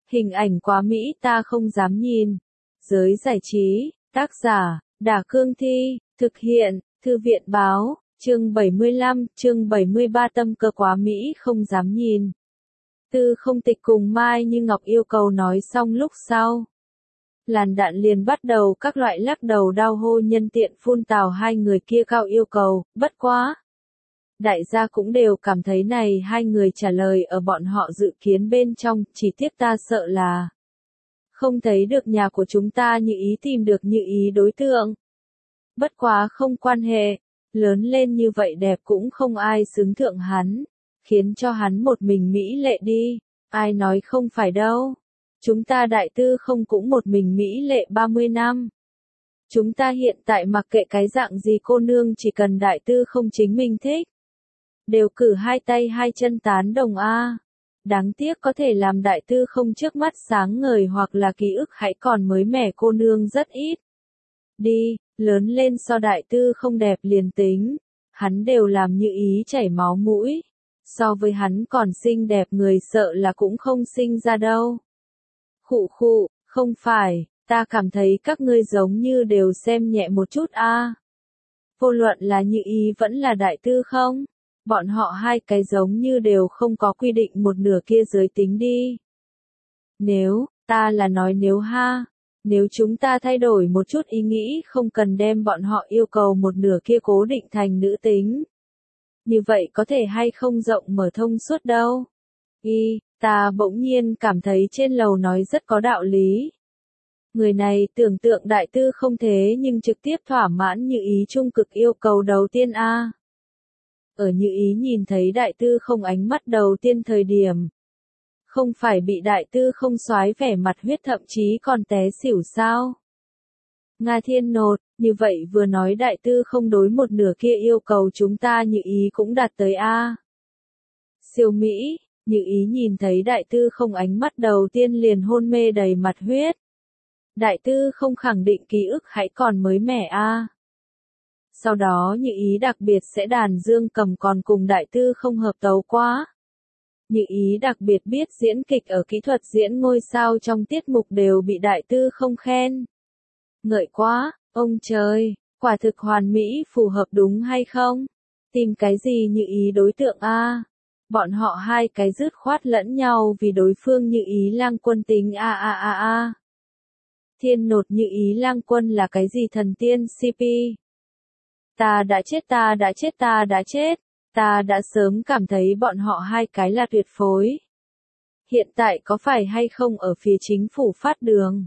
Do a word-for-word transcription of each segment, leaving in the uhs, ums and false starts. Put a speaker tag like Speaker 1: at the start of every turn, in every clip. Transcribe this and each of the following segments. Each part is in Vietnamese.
Speaker 1: Hình ảnh quá mỹ ta không dám nhìn. Giới giải trí, tác giả, Đả Cương Thi, thực hiện, Thư viện Báo, chương bảy mươi lăm, chương bảy mươi ba tâm cơ quá mỹ không dám nhìn. Tư Không Tịch cùng Mai Như Ngọc yêu cầu nói xong lúc sau. Làn đạn liền bắt đầu các loại lắc đầu đau hô nhân tiện phun tào hai người kia cao yêu cầu, bất quá. Đại gia cũng đều cảm thấy này hai người trả lời ở bọn họ dự kiến bên trong, chỉ tiếc ta sợ là không thấy được nhà của chúng ta Như Ý tìm được Như Ý đối tượng. Bất quá không quan hệ, lớn lên như vậy đẹp cũng không ai xứng thượng hắn, khiến cho hắn một mình mỹ lệ đi, ai nói không phải đâu. Chúng ta Đại Tư Không cũng một mình mỹ lệ ba mươi năm. Chúng ta hiện tại mặc kệ cái dạng gì cô nương chỉ cần Đại Tư Không chính mình thích, đều cử hai tay hai chân tán đồng a. Đáng tiếc có thể làm Đại Tư Không trước mắt sáng ngời hoặc là ký ức hãy còn mới mẻ cô nương rất ít. Đi, lớn lên so Đại Tư Không đẹp liền tính, hắn đều làm Như Ý chảy máu mũi, so với hắn còn xinh đẹp người sợ là cũng không sinh ra đâu. Khụ khụ, không phải, ta cảm thấy các ngươi giống như đều xem nhẹ một chút a. Vô luận là Như Ý vẫn là Đại Tư Không, bọn họ hai cái giống như đều không có quy định một nửa kia giới tính đi. Nếu, ta là nói nếu ha, nếu chúng ta thay đổi một chút ý nghĩ không cần đem bọn họ yêu cầu một nửa kia cố định thành nữ tính. Như vậy có thể hay không rộng mở thông suốt đâu. Y, ta bỗng nhiên cảm thấy trên lầu nói rất có đạo lý. Người này tưởng tượng Đại Tư Không thế nhưng trực tiếp thỏa mãn Như Ý trung cực yêu cầu đầu tiên a. Ở Như Ý nhìn thấy Đại Tư Không ánh mắt đầu tiên thời điểm, không phải bị Đại Tư Không xoái vẻ mặt huyết thậm chí còn té xỉu sao? Nga Thiên Nột, như vậy vừa nói Đại Tư Không đối một nửa kia yêu cầu chúng ta Như Ý cũng đạt tới a. Siêu Mỹ, Như Ý nhìn thấy Đại Tư Không ánh mắt đầu tiên liền hôn mê đầy mặt huyết. Đại Tư Không khẳng định ký ức hãy còn mới mẻ a. Sau đó Như Ý đặc biệt sẽ đàn dương cầm còn cùng Đại Tư Không hợp tấu quá. Như Ý đặc biệt biết diễn kịch ở kỹ thuật diễn ngôi sao trong tiết mục đều bị Đại Tư Không khen. Ngợi quá, ông trời, quả thực hoàn mỹ phù hợp đúng hay không? Tìm cái gì Như Ý đối tượng a? Bọn họ hai cái dứt khoát lẫn nhau vì đối phương Như Ý Lang Quân tính a a a a. Thiên Nột Như Ý Lang Quân là cái gì thần tiên xê pê? Ta đã chết ta đã chết ta đã chết, ta đã sớm cảm thấy bọn họ hai cái là tuyệt phối. Hiện tại có phải hay không ở phía chính phủ phát đường?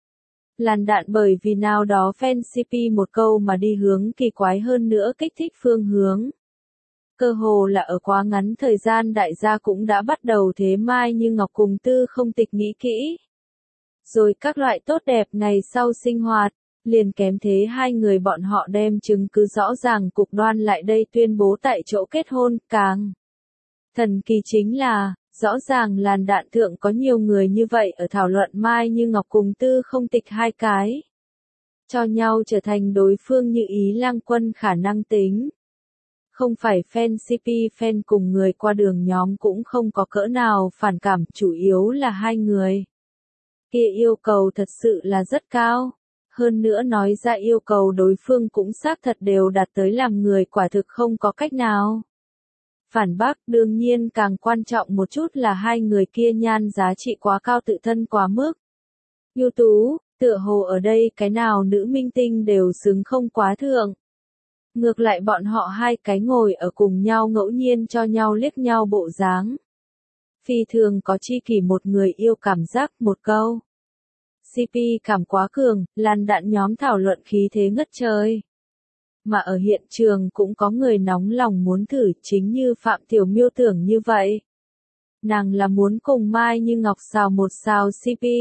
Speaker 1: Làn đạn bởi vì nào đó fan xê pê một câu mà đi hướng kỳ quái hơn nữa kích thích phương hướng. Cơ hồ là ở quá ngắn thời gian đại gia cũng đã bắt đầu thế Mai Như Ngọc cùng Tư Không Tịch nghĩ kỹ. Rồi các loại tốt đẹp ngày sau sinh hoạt, liền kém thế hai người bọn họ đem chứng cứ rõ ràng cục đoan lại đây tuyên bố tại chỗ kết hôn, càng thần kỳ chính là, rõ ràng làn đạn thượng có nhiều người như vậy ở thảo luận Mai Như Ngọc cùng Tư Không Tịch hai cái. Cho nhau trở thành đối phương Như Ý Lang Quân khả năng tính. Không phải fan xê pê fan cùng người qua đường nhóm cũng không có cỡ nào phản cảm, chủ yếu là hai người kia yêu cầu thật sự là rất cao. Hơn nữa nói ra yêu cầu đối phương cũng xác thật đều đạt tới làm người quả thực không có cách nào phản bác. Đương nhiên càng quan trọng một chút là hai người kia nhan giá trị quá cao, tự thân quá mức ưu tú, tựa hồ ở đây cái nào nữ minh tinh đều xứng không quá thượng. Ngược lại bọn họ hai cái ngồi ở cùng nhau ngẫu nhiên cho nhau liếc nhau bộ dáng. Phi thường có chi kỷ một người yêu cảm giác một câu. xê pê cảm quá cường, làn đạn nhóm thảo luận khí thế ngất trời. Mà ở hiện trường cũng có người nóng lòng muốn thử, chính như Phạm Tiểu Miêu tưởng như vậy. Nàng là muốn cùng Mai Như Ngọc xào một xào xê pê.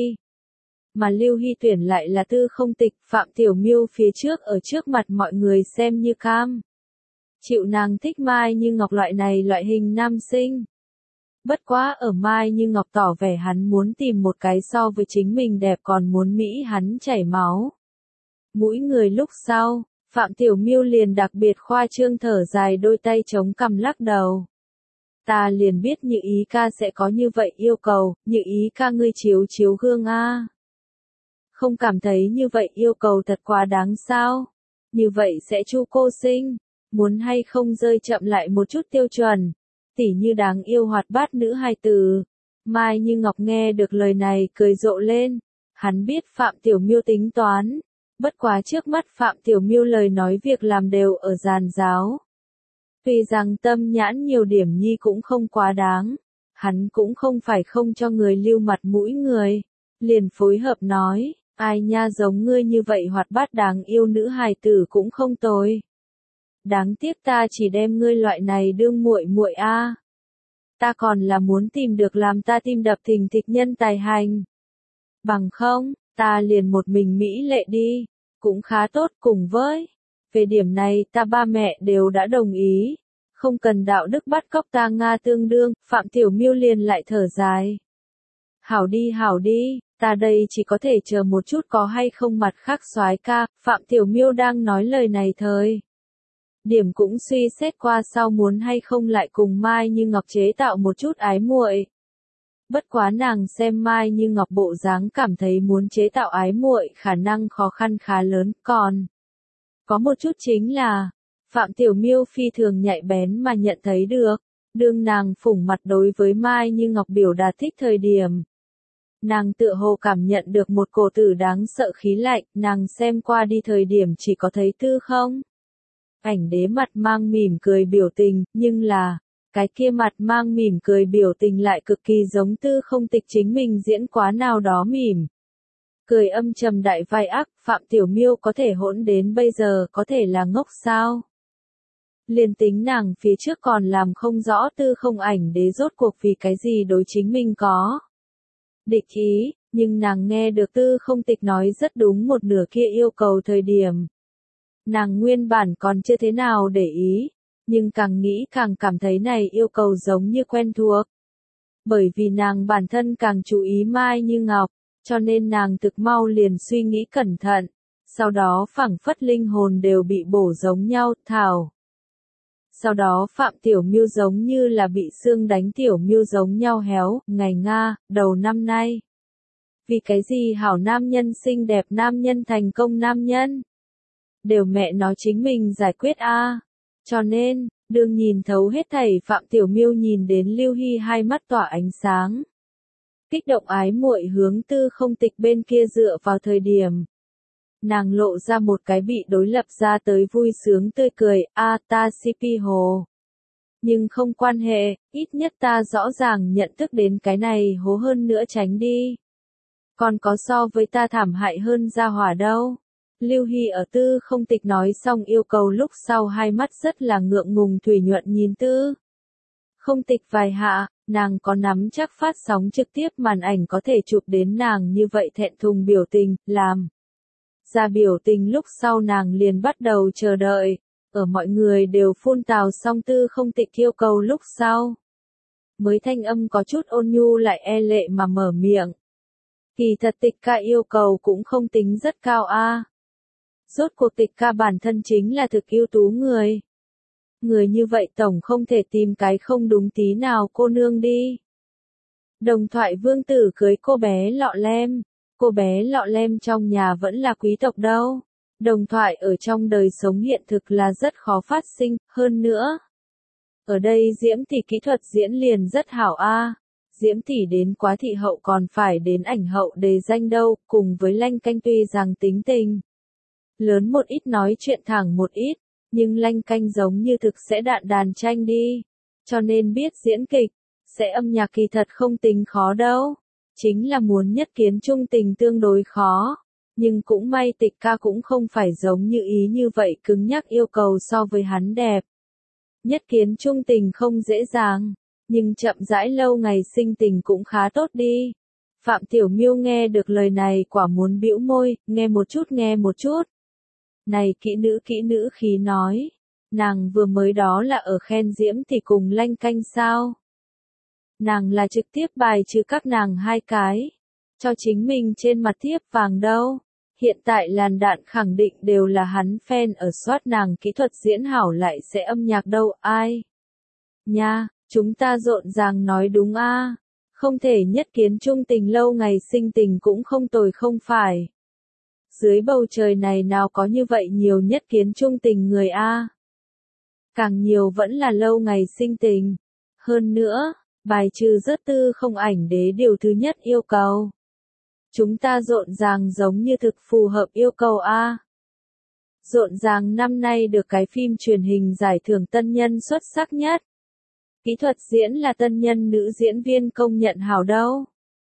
Speaker 1: Mà Lưu Hy tuyển lại là Tư Không Tịch, Phạm Tiểu Miêu phía trước ở trước mặt mọi người xem như cam. Chịu nàng thích Mai Như Ngọc loại này loại hình nam sinh. Bất quá ở Mai Như Ngọc tỏ vẻ hắn muốn tìm một cái so với chính mình đẹp còn muốn Mỹ hắn chảy máu mũi người lúc sau, Phạm Tiểu Miêu liền đặc biệt khoa trương thở dài đôi tay chống cằm lắc đầu. Ta liền biết Như Ý ca sẽ có như vậy yêu cầu, Như Ý ca ngươi chiếu chiếu gương a. Không cảm thấy như vậy yêu cầu thật quá đáng sao? Như vậy sẽ chu cô sinh, muốn hay không rơi chậm lại một chút tiêu chuẩn, tỉ như đáng yêu hoạt bát nữ hài tử. Mai Như Ngọc nghe được lời này cười rộ lên, hắn biết Phạm Tiểu Miêu tính toán, bất quá trước mắt Phạm Tiểu Miêu lời nói việc làm đều ở giàn giáo. Tuy rằng tâm nhãn nhiều điểm nhi cũng không quá đáng, hắn cũng không phải không cho người lưu mặt mũi người, liền phối hợp nói, ai nha giống ngươi như vậy hoạt bát đáng yêu nữ hài tử cũng không tồi. Đáng tiếc ta chỉ đem ngươi loại này đương muội muội a. Ta còn là muốn tìm được làm ta tim đập thình thịch nhân tài hành. Bằng không, ta liền một mình mỹ lệ đi, cũng khá tốt cùng với. Về điểm này ta ba mẹ đều đã đồng ý, không cần đạo đức bắt cóc ta Nga tương đương, Phạm Tiểu Miêu liền lại thở dài. Hảo đi hảo đi, ta đây chỉ có thể chờ một chút có hay không mặt khác soái ca, Phạm Tiểu Miêu đang nói lời này thời. Điểm cũng suy xét qua sau muốn hay không lại cùng Mai Như Ngọc chế tạo một chút ái muội. Bất quá nàng xem Mai Như Ngọc bộ dáng cảm thấy muốn chế tạo ái muội khả năng khó khăn khá lớn, còn có một chút chính là, Phạm Tiểu Miêu phi thường nhạy bén mà nhận thấy được, đương nàng phủng mặt đối với Mai Như Ngọc biểu đạt thích thời điểm. Nàng tựa hồ cảm nhận được một cổ tử đáng sợ khí lạnh, nàng xem qua đi thời điểm chỉ có thấy tư không. Ảnh đế mặt mang mỉm cười biểu tình, nhưng là, cái kia mặt mang mỉm cười biểu tình lại cực kỳ giống tư không tịch chính mình diễn quá nào đó mỉm. Cười âm trầm đại vai ác, Phạm Tiểu Miêu có thể hỗn đến bây giờ có thể là ngốc sao? Liên tính nàng phía trước còn làm không rõ tư không ảnh đế rốt cuộc vì cái gì đối chính mình có địch ý, nhưng nàng nghe được tư không tịch nói rất đúng một nửa kia yêu cầu thời điểm. Nàng nguyên bản còn chưa thế nào để ý, nhưng càng nghĩ càng cảm thấy này yêu cầu giống như quen thuộc. Bởi vì nàng bản thân càng chú ý Mai Như Ngọc, cho nên nàng thực mau liền suy nghĩ cẩn thận, sau đó phảng phất linh hồn đều bị bổ giống nhau, thảo. Sau đó Phạm Tiểu Miêu giống như là bị xương đánh Tiểu Miêu giống nhau héo, ngày Nga, đầu năm nay. Vì cái gì hảo nam nhân xinh đẹp nam nhân thành công nam nhân? Đều mẹ nói chính mình giải quyết a. À. Cho nên, đương nhìn thấu hết thảy Phạm Tiểu Miêu nhìn đến Lưu Hy hai mắt tỏa ánh sáng. Kích động ái muội hướng tư không tịch bên kia dựa vào thời điểm. Nàng lộ ra một cái bị đối lập ra tới vui sướng tươi cười, a ta xê pê hồ. Nhưng không quan hệ, ít nhất ta rõ ràng nhận thức đến cái này hố hơn nữa tránh đi. Còn có so với ta thảm hại hơn ra hỏa đâu. Lưu Hy ở tư không tịch nói xong yêu cầu lúc sau hai mắt rất là ngượng ngùng thủy nhuận nhìn tư. Không tịch vài hạ, nàng có nắm chắc phát sóng trực tiếp màn ảnh có thể chụp đến nàng như vậy thẹn thùng biểu tình, làm. Ra biểu tình lúc sau nàng liền bắt đầu chờ đợi, ở mọi người đều phun tào xong tư không tịch yêu cầu lúc sau. Mới thanh âm có chút ôn nhu lại e lệ mà mở miệng. Kỳ thật tịch ca yêu cầu cũng không tính rất cao a. À. Rốt cuộc tịch ca bản thân chính là thực ưu tú người. Người như vậy tổng không thể tìm cái không đúng tí nào cô nương đi. Đồng thoại vương tử cưới cô bé lọ lem. Cô bé lọ lem trong nhà vẫn là quý tộc đâu. Đồng thoại ở trong đời sống hiện thực là rất khó phát sinh, hơn nữa. Ở đây Diễm Tỷ kỹ thuật diễn liền rất hảo a. À. Diễm Tỷ đến quá thị hậu còn phải đến ảnh hậu đề danh đâu, cùng với Lanh Canh tuy rằng tính tình lớn một ít nói chuyện thẳng một ít, nhưng Lanh Canh giống như thực sẽ đạn đàn tranh đi. Cho nên biết diễn kịch, sẽ âm nhạc kỳ thật không tính khó đâu. Chính là muốn nhất kiến trung tình tương đối khó. Nhưng cũng may tịch ca cũng không phải giống như ý như vậy cứng nhắc yêu cầu so với hắn đẹp. Nhất kiến trung tình không dễ dàng, nhưng chậm rãi lâu ngày sinh tình cũng khá tốt đi. Phạm Tiểu Miêu nghe được lời này quả muốn bĩu môi, nghe một chút nghe một chút. Này kỹ nữ kỹ nữ khí nói, nàng vừa mới đó là ở khen Diễm thì cùng Lanh Canh sao? Nàng là trực tiếp bài trừ các nàng hai cái, cho chính mình trên mặt thiếp vàng đâu. Hiện tại làn đạn khẳng định đều là hắn fan ở soát nàng kỹ thuật diễn hảo lại sẽ âm nhạc đâu ai. Nha, Chúng ta rộn ràng nói đúng a. Không thể nhất kiến chung tình lâu ngày sinh tình cũng không tồi không phải. Dưới bầu trời này nào có như vậy nhiều nhất kiến chung tình người a. Càng nhiều vẫn là lâu ngày sinh tình. Hơn nữa, bài trừ rất tư không ảnh đế điều thứ nhất yêu cầu. Chúng ta rộn ràng giống như thực phù hợp yêu cầu a. Rộn ràng năm nay được cái phim truyền hình giải thưởng tân nhân xuất sắc nhất. Kỹ thuật diễn là tân nhân nữ diễn viên công nhận hảo đâu.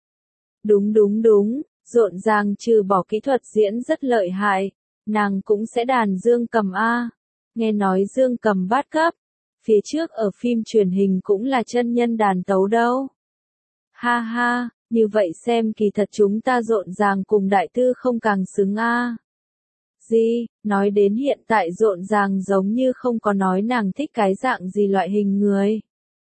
Speaker 1: Đúng đúng đúng, rộn ràng trừ bỏ kỹ thuật diễn rất lợi hại, nàng cũng sẽ đàn dương cầm a. Nghe nói dương cầm bát cấp, phía trước ở phim truyền hình cũng là chân nhân đàn tấu đâu. Ha ha, như vậy xem kỳ thật chúng ta rộn ràng cùng đại tư không càng xứng a. Gì, nói đến hiện tại rộn ràng giống như không có nói nàng thích cái dạng gì loại hình người.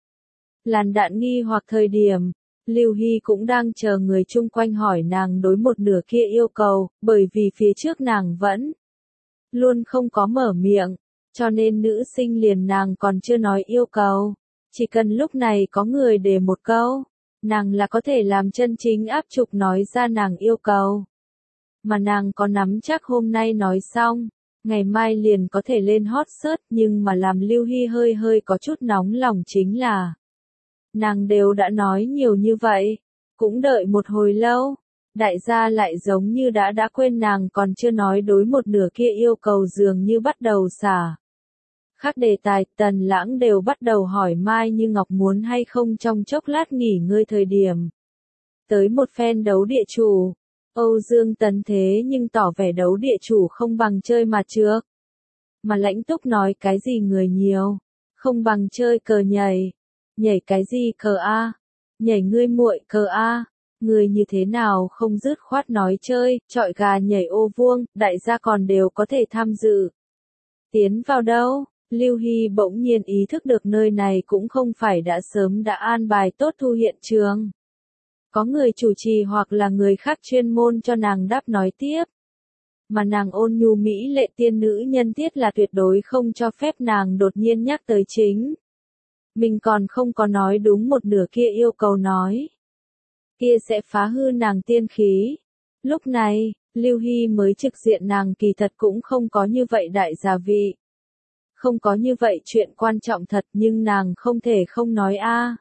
Speaker 1: Làn đạn nghi hoặc thời điểm, Lưu Hy cũng đang chờ người chung quanh hỏi nàng đối một nửa kia yêu cầu, bởi vì phía trước nàng vẫn luôn không có mở miệng, cho nên nữ sinh liền nàng còn chưa nói yêu cầu. Chỉ cần lúc này có người để một câu, nàng là có thể làm chân chính áp trục nói ra nàng yêu cầu. Mà nàng có nắm chắc hôm nay nói xong, ngày mai liền có thể lên hot search, nhưng mà làm Lưu Hy hơi hơi có chút nóng lòng chính là nàng đều đã nói nhiều như vậy, cũng đợi một hồi lâu, đại gia lại giống như đã đã quên nàng còn chưa nói đối một nửa kia yêu cầu dường như bắt đầu xả. Khác đề tài, Tần Lãng đều bắt đầu hỏi Mai Như Ngọc muốn hay không trong chốc lát nghỉ ngơi thời điểm. Tới một phen đấu địa chủ, Âu Dương Tấn thế nhưng tỏ vẻ đấu địa chủ không bằng chơi mặt trước. Mà Lãnh Túc nói cái gì người nhiều, không bằng chơi cờ nhảy. Nhảy cái gì cờ a? Nhảy ngươi muội cờ a? Người như thế nào không dứt khoát nói chơi, chọi gà nhảy ô vuông, đại gia còn đều có thể tham dự. Tiến vào đâu? Lưu Hy bỗng nhiên ý thức được nơi này cũng không phải đã sớm đã an bài tốt thu hiện trường. Có người chủ trì hoặc là người khác chuyên môn cho nàng đáp nói tiếp. Mà nàng ôn nhu mỹ lệ tiên nữ nhân tiết là tuyệt đối không cho phép nàng đột nhiên nhắc tới chính. Mình còn không có nói đúng một nửa kia yêu cầu nói. Kia sẽ phá hư nàng tiên khí. Lúc này, Lưu Hy mới trực diện nàng kỳ thật cũng không có như vậy đại gia vị. Không có như vậy chuyện quan trọng thật nhưng nàng không thể không nói a.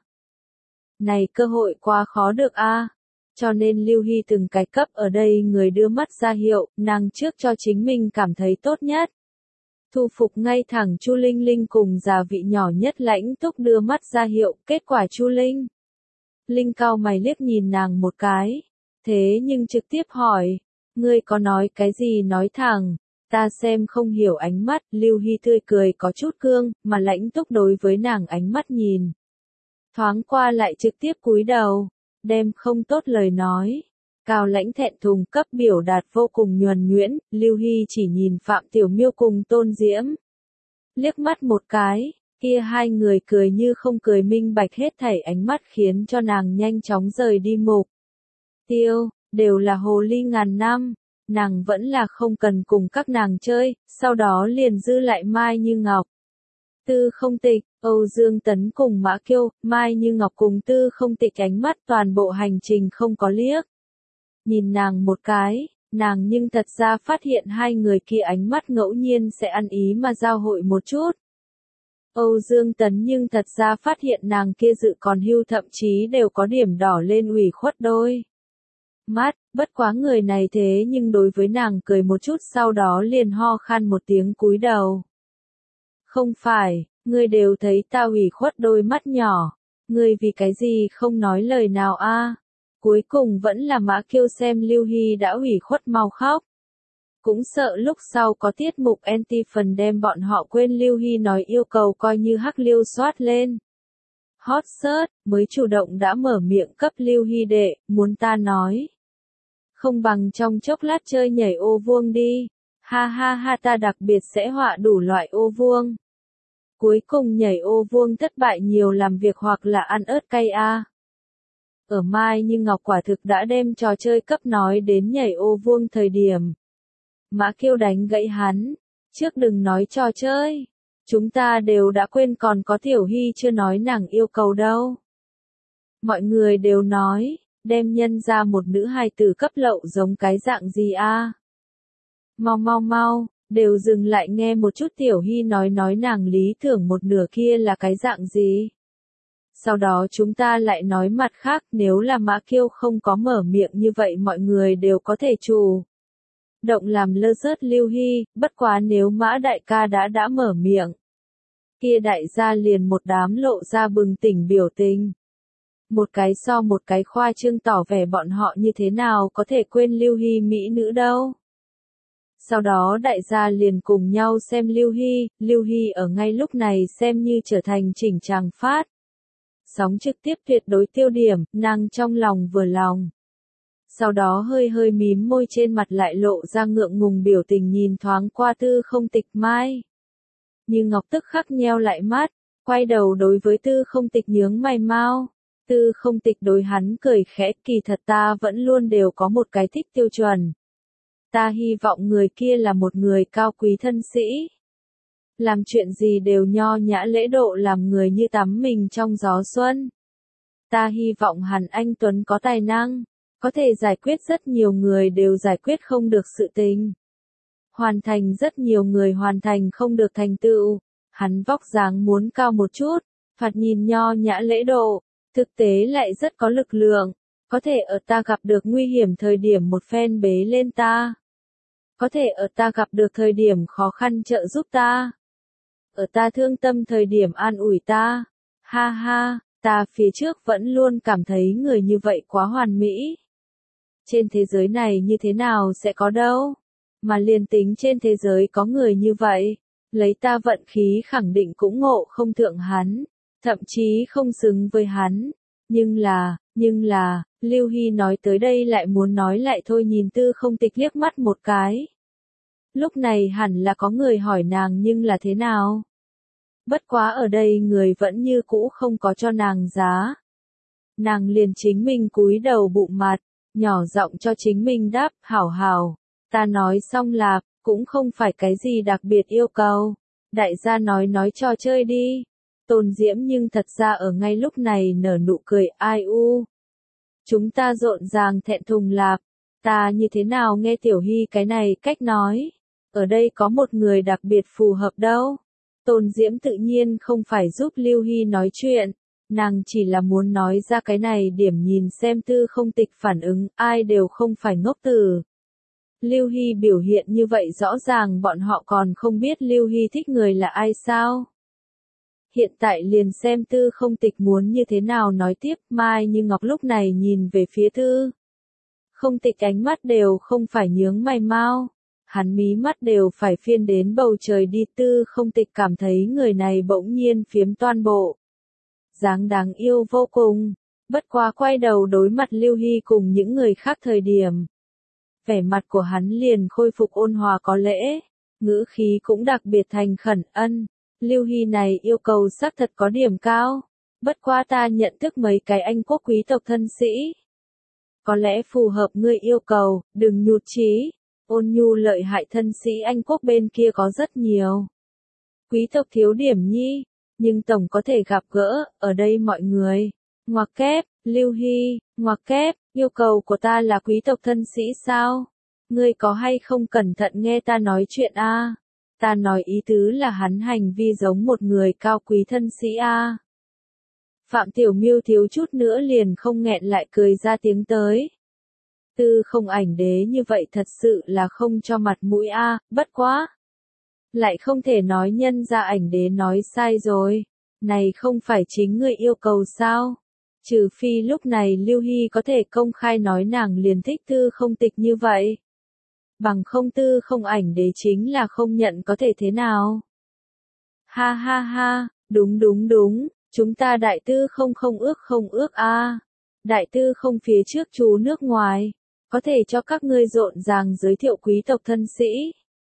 Speaker 1: Này cơ hội quá khó được a. Cho nên Lưu Hy từng cái cấp ở đây người đưa mắt ra hiệu, nàng trước cho chính mình cảm thấy tốt nhất. Thu phục ngay thẳng Chu Linh Linh cùng già vị nhỏ nhất Lãnh Túc đưa mắt ra hiệu, kết quả Chu Linh. Linh cao mày liếc nhìn nàng một cái, thế nhưng trực tiếp hỏi, ngươi có nói cái gì nói thẳng, ta xem không hiểu ánh mắt, Lưu Hy tươi cười có chút cương, mà Lãnh Túc đối với nàng ánh mắt nhìn. Thoáng qua lại trực tiếp cúi đầu, đem không tốt lời nói. Cao Lãnh thẹn thùng cấp biểu đạt vô cùng nhuần nhuyễn, Lưu Hy chỉ nhìn Phạm Tiểu Miêu cùng Tôn Diễm. Liếc mắt một cái, kia hai người cười như không cười minh bạch hết thảy ánh mắt khiến cho nàng nhanh chóng rời đi mục tiêu, đều là hồ ly ngàn năm, nàng vẫn là không cần cùng các nàng chơi, sau đó liền dư lại Mai Như Ngọc. Tư Không Tịch, Âu Dương Tấn cùng Mã Kiêu, Mai Như Ngọc cùng Tư Không Tịch ánh mắt toàn bộ hành trình không có liếc. Nhìn nàng một cái, nàng nhưng thật ra phát hiện hai người kia ánh mắt ngẫu nhiên sẽ ăn ý mà giao hội một chút. Âu Dương Tấn nhưng thật ra phát hiện nàng kia dự còn hưu thậm chí đều có điểm đỏ lên ủy khuất đôi mắt, bất quá người này thế nhưng đối với nàng cười một chút sau đó liền ho khan một tiếng cúi đầu. Không phải, ngươi đều thấy ta ủy khuất đôi mắt nhỏ, ngươi vì cái gì không nói lời nào a? Cuối cùng vẫn là Mã Kiêu xem Lưu Hy đã ủy khuất mau khóc. Cũng sợ lúc sau có tiết mục anti phần đem bọn họ quên Lưu Hy nói yêu cầu coi như hắc liêu soát lên. Hot search, mới chủ động đã mở miệng cấp Lưu Hy đệ, muốn ta nói. Không bằng trong chốc lát chơi nhảy ô vuông đi. Ha ha ha ta đặc biệt sẽ họa đủ loại ô vuông. Cuối cùng nhảy ô vuông thất bại nhiều làm việc hoặc là ăn ớt cay a. Ở Mai Như Ngọc quả thực đã đem trò chơi cấp nói đến nhảy ô vuông thời điểm. Mã Kiêu đánh gãy hắn, trước đừng nói trò chơi, Chúng ta đều đã quên còn có Tiểu Hy chưa nói nàng yêu cầu đâu. Mọi người đều nói, đem nhân ra một nữ hài tử cấp lậu giống cái dạng gì a? Mau mau mau, đều dừng lại nghe một chút Tiểu Hy nói nói nàng lý tưởng một nửa kia là cái dạng gì. Sau đó chúng ta lại nói mặt khác, nếu là Mã Kiêu không có mở miệng như vậy mọi người đều có thể chủ động làm lơ rớt Lưu Hy, bất quá nếu Mã đại ca đã đã mở miệng, kia đại gia liền một đám lộ ra bừng tỉnh biểu tình. Một cái so một cái khoa trương tỏ vẻ bọn họ như thế nào có thể quên Lưu Hy mỹ nữ đâu. Sau đó đại gia liền cùng nhau xem Lưu Hy, Lưu Hy ở ngay lúc này xem như trở thành chỉnh tràng phát. Sóng trực tiếp tuyệt đối tiêu điểm, nàng trong lòng vừa lòng. Sau đó hơi hơi mím môi trên mặt lại lộ ra ngượng ngùng biểu tình nhìn thoáng qua Tư Không Tịch Mai. Như Ngọc tức khắc nheo lại mắt, quay đầu đối với Tư Không Tịch nhướng mày mau. Tư Không Tịch đối hắn cười khẽ, kỳ thật ta vẫn luôn đều có một cái thích tiêu chuẩn. Ta hy vọng người kia là một người cao quý thân sĩ. Làm chuyện gì đều nho nhã lễ độ, làm người như tắm mình trong gió xuân. Ta hy vọng Hàn Anh Tuấn có tài năng, có thể giải quyết rất nhiều người đều giải quyết không được sự tình. Hoàn thành rất nhiều người hoàn thành không được thành tựu. Hắn vóc dáng muốn cao một chút, thoạt nhìn nho nhã lễ độ, thực tế lại rất có lực lượng. Có thể ở ta gặp được nguy hiểm thời điểm một phen bế lên ta. Có thể ở ta gặp được thời điểm khó khăn trợ giúp ta. Ở ta thương tâm thời điểm an ủi ta. Ha ha, ta phía trước vẫn luôn cảm thấy người như vậy quá hoàn mỹ. Trên thế giới này như thế nào sẽ có đâu. Mà liền tính trên thế giới có người như vậy, lấy ta vận khí khẳng định cũng ngộ không thượng hắn, thậm chí không xứng với hắn. Nhưng là, nhưng là, Lưu Hy nói tới đây lại muốn nói lại thôi, nhìn Tư Không Tịch liếc mắt một cái. Lúc này hẳn là có người hỏi nàng nhưng là thế nào? Bất quá ở đây người vẫn như cũ không có cho nàng giá. Nàng liền chính mình cúi đầu bụng mặt, nhỏ giọng cho chính mình đáp, hảo hảo. Ta nói xong là, cũng không phải cái gì đặc biệt yêu cầu. Đại gia nói nói trò chơi đi. Tôn Diễm nhưng thật ra ở ngay lúc này nở nụ cười, ai u. Chúng ta rộn ràng thẹn thùng lạp. Ta như thế nào nghe Tiểu Hy cái này cách nói. Ở đây có một người đặc biệt phù hợp đâu. Tôn Diễm tự nhiên không phải giúp Lưu Hy nói chuyện. Nàng chỉ là muốn nói ra cái này điểm nhìn xem Tư Không Tịch phản ứng, ai đều không phải ngốc tử. Lưu Hy biểu hiện như vậy rõ ràng bọn họ còn không biết Lưu Hy thích người là ai sao. Hiện tại liền xem Tư Không Tịch muốn như thế nào nói tiếp. Mai Như Ngọc lúc này nhìn về phía Tư Không Tịch ánh mắt đều không phải nhướng mày mau. Hắn mí mắt đều phải phiên đến bầu trời đi. Tư Không Tịch cảm thấy người này bỗng nhiên phiếm toan bộ. Dáng đáng yêu vô cùng. Bất quá quay đầu đối mặt Lưu Hy cùng những người khác thời điểm. Vẻ mặt của hắn liền khôi phục ôn hòa có lễ. Ngữ khí cũng đặc biệt thành khẩn ân. Lưu Hy này yêu cầu xác thật có điểm cao. Bất quá ta nhận thức mấy cái Anh quốc quý tộc thân sĩ. Có lẽ phù hợp ngươi yêu cầu, đừng nhụt chí. Ôn nhu lợi hại thân sĩ Anh quốc bên kia có rất nhiều. Quý tộc thiếu điểm nhi, nhưng tổng có thể gặp gỡ, ở đây mọi người. Ngoặc kép, Lưu Hy, ngoặc kép, yêu cầu của ta là quý tộc thân sĩ sao? Ngươi có hay không cẩn thận nghe ta nói chuyện a? À? Ta nói ý tứ là hắn hành vi giống một người cao quý thân sĩ a. À? Phạm Tiểu Miêu thiếu chút nữa liền không nghẹn lại cười ra tiếng tới. Tư Không ảnh đế như vậy thật sự là không cho mặt mũi a, à, bất quá. Lại không thể nói nhân ra ảnh đế nói sai rồi. Này không phải chính ngươi yêu cầu sao? Trừ phi lúc này Lưu Hy có thể công khai nói nàng liền thích Tư Không Tịch như vậy. Bằng không Tư Không ảnh đế chính là không nhận có thể thế nào? Ha ha ha, đúng đúng đúng, chúng ta đại tư không không ước không ước a. À. Đại tư không phía trước chú nước ngoài, có thể cho các ngươi rộn ràng giới thiệu quý tộc thân sĩ.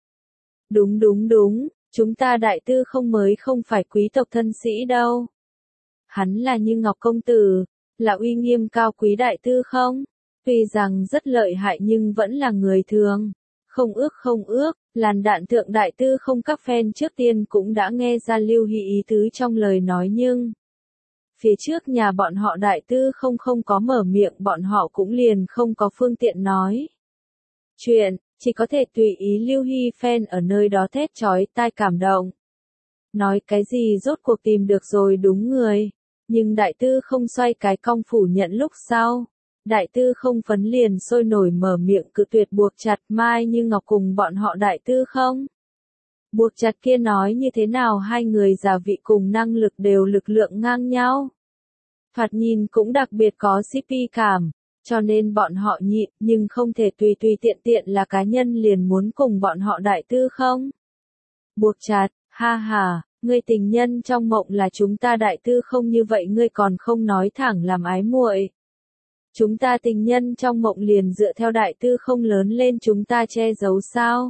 Speaker 1: Đúng đúng đúng, chúng ta đại tư không mới không phải quý tộc thân sĩ đâu. Hắn là Như Ngọc công tử, là uy nghiêm cao quý đại tư không? Tuy rằng rất lợi hại nhưng vẫn là người thường, Không ước không ước, làn đạn thượng đại tư không các fan trước tiên cũng đã nghe ra Lưu Hy ý tứ trong lời nói nhưng phía trước nhà bọn họ đại tư không không có mở miệng bọn họ cũng liền không có phương tiện nói. Chuyện, chỉ có thể tùy ý Lưu Hy fan ở nơi đó thét chói tai cảm động. Nói cái gì rốt cuộc tìm được rồi đúng người, nhưng đại tư không xoay cái cong phủ nhận lúc sau. Đại tư không phấn liền sôi nổi mở miệng cự tuyệt buộc chặt Mai Như Ngọc cùng bọn họ đại tư không. Buộc chặt kia nói như thế nào hai người giả vị cùng năng lực đều lực lượng ngang nhau. Thoạt nhìn cũng đặc biệt có xê pê cảm, cho nên bọn họ nhịn nhưng không thể tùy tùy tiện tiện là cá nhân liền muốn cùng bọn họ đại tư không. Buộc chặt, ha ha, ngươi tình nhân trong mộng là chúng ta đại tư không như vậy ngươi còn không nói thẳng làm ái muội. Chúng ta tình nhân trong mộng liền dựa theo đại tư không lớn lên chúng ta che giấu sao?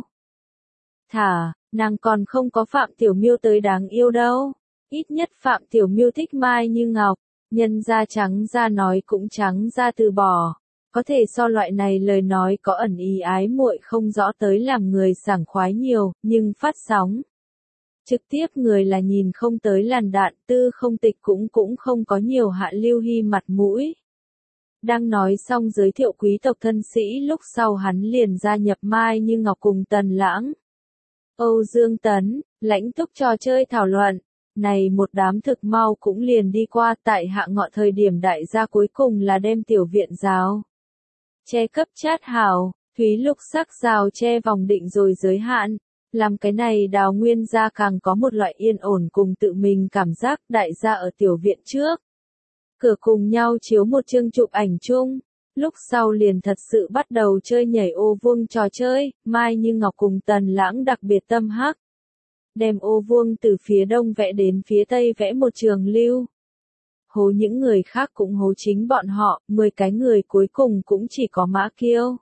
Speaker 1: Thả, nàng còn không có Phạm Tiểu Miêu tới đáng yêu đâu. Ít nhất Phạm Tiểu Miêu thích Mai Như Ngọc, nhân da trắng da nói cũng trắng da từ bỏ. Có thể so loại này lời nói có ẩn ý ái muội không rõ tới làm người sảng khoái nhiều, nhưng phát sóng. Trực tiếp người là nhìn không tới làn đạn tư không tịch cũng cũng không có nhiều hạ Lưu Hy mặt mũi. Đang nói xong giới thiệu quý tộc thân sĩ lúc sau hắn liền gia nhập Mai Như Ngọc cùng Tần Lãng. Âu Dương Tấn, lãnh túc trò chơi thảo luận. Này một đám thực mau cũng liền đi qua tại hạ ngọ thời điểm đại gia cuối cùng là đem tiểu viện rào. Che cấp chát hào, thúy lục sắc rào che vòng định rồi giới hạn. Làm cái này đào nguyên gia càng có một loại yên ổn cùng tự mình cảm giác đại gia ở tiểu viện trước. Cửa cùng nhau chiếu một chương chụp ảnh chung, lúc sau liền thật sự bắt đầu chơi nhảy ô vuông trò chơi, Mai Như Ngọc cùng Tần Lãng đặc biệt tâm hắc. Đem ô vuông từ phía đông vẽ đến phía tây vẽ một trường lưu. Hố những người khác cũng hố chính bọn họ, mười cái người cuối cùng cũng chỉ có Mã Kiêu.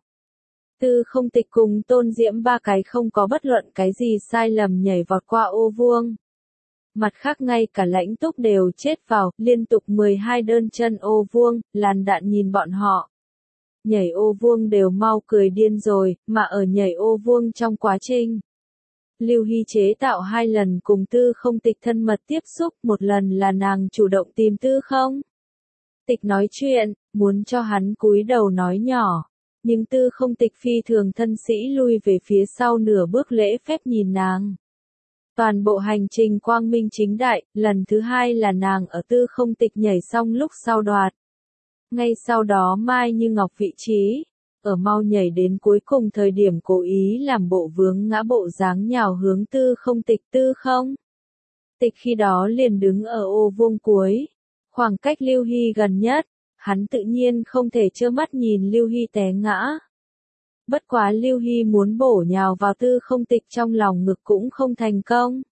Speaker 1: Tư không tịch cùng Tôn Diễm ba cái không có bất luận cái gì sai lầm nhảy vọt qua ô vuông. Mặt khác ngay cả lãnh túc đều chết vào, liên tục mười hai đơn chân ô vuông, làn đạn nhìn bọn họ. Nhảy ô vuông đều mau cười điên rồi, mà ở nhảy ô vuông trong quá trình. Lưu Hy chế tạo hai lần cùng tư không tịch thân mật tiếp xúc, một lần là nàng chủ động tìm tư không. Tịch nói chuyện, muốn cho hắn cúi đầu nói nhỏ. Nhưng tư không tịch phi thường thân sĩ lui về phía sau nửa bước lễ phép nhìn nàng. Toàn bộ hành trình quang minh chính đại, lần thứ hai là nàng ở tư không tịch nhảy xong lúc sau đoạt. Ngay sau đó Mai Như Ngọc vị trí, ở mau nhảy đến cuối cùng thời điểm cố ý làm bộ vướng ngã bộ dáng nhào hướng tư không tịch tư không. Tịch khi đó liền đứng ở ô vuông cuối, khoảng cách Lưu Hy gần nhất, hắn tự nhiên không thể trơ mắt nhìn Lưu Hy té ngã. Bất quá Lưu Hy muốn bổ nhào vào tư không tịch trong lòng ngực cũng không thành công.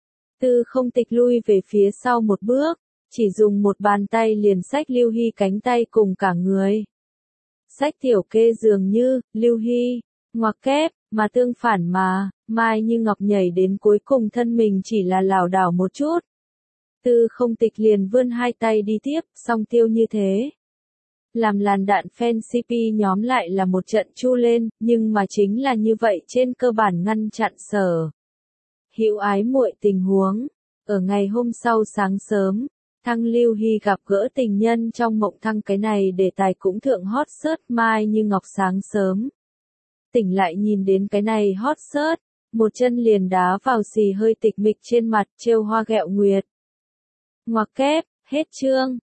Speaker 1: Tư không tịch lui về phía sau một bước, chỉ dùng một bàn tay liền xách Lưu Hy cánh tay cùng cả người. Xách tiểu kê dường như, Lưu Hy, ngoặc kép, mà tương phản mà, Mai Như Ngọc nhảy đến cuối cùng thân mình chỉ là lảo đảo một chút. Tư không tịch liền vươn hai tay đi tiếp, song tiêu như thế. Làm làn đạn fan xê pê nhóm lại là một trận chu lên, nhưng mà chính là như vậy trên cơ bản ngăn chặn sở. Hữu ái muội tình huống. Ở ngày hôm sau sáng sớm, Thăng Lưu Hy gặp gỡ tình nhân trong mộng Thăng cái này đề tài cũng thượng hot search Mai Như Ngọc sáng sớm. Tỉnh lại nhìn đến cái này hot search, một chân liền đá vào xì hơi tịch mịch trên mặt trêu hoa ghẹo nguyệt. Ngoặc kép, hết chương.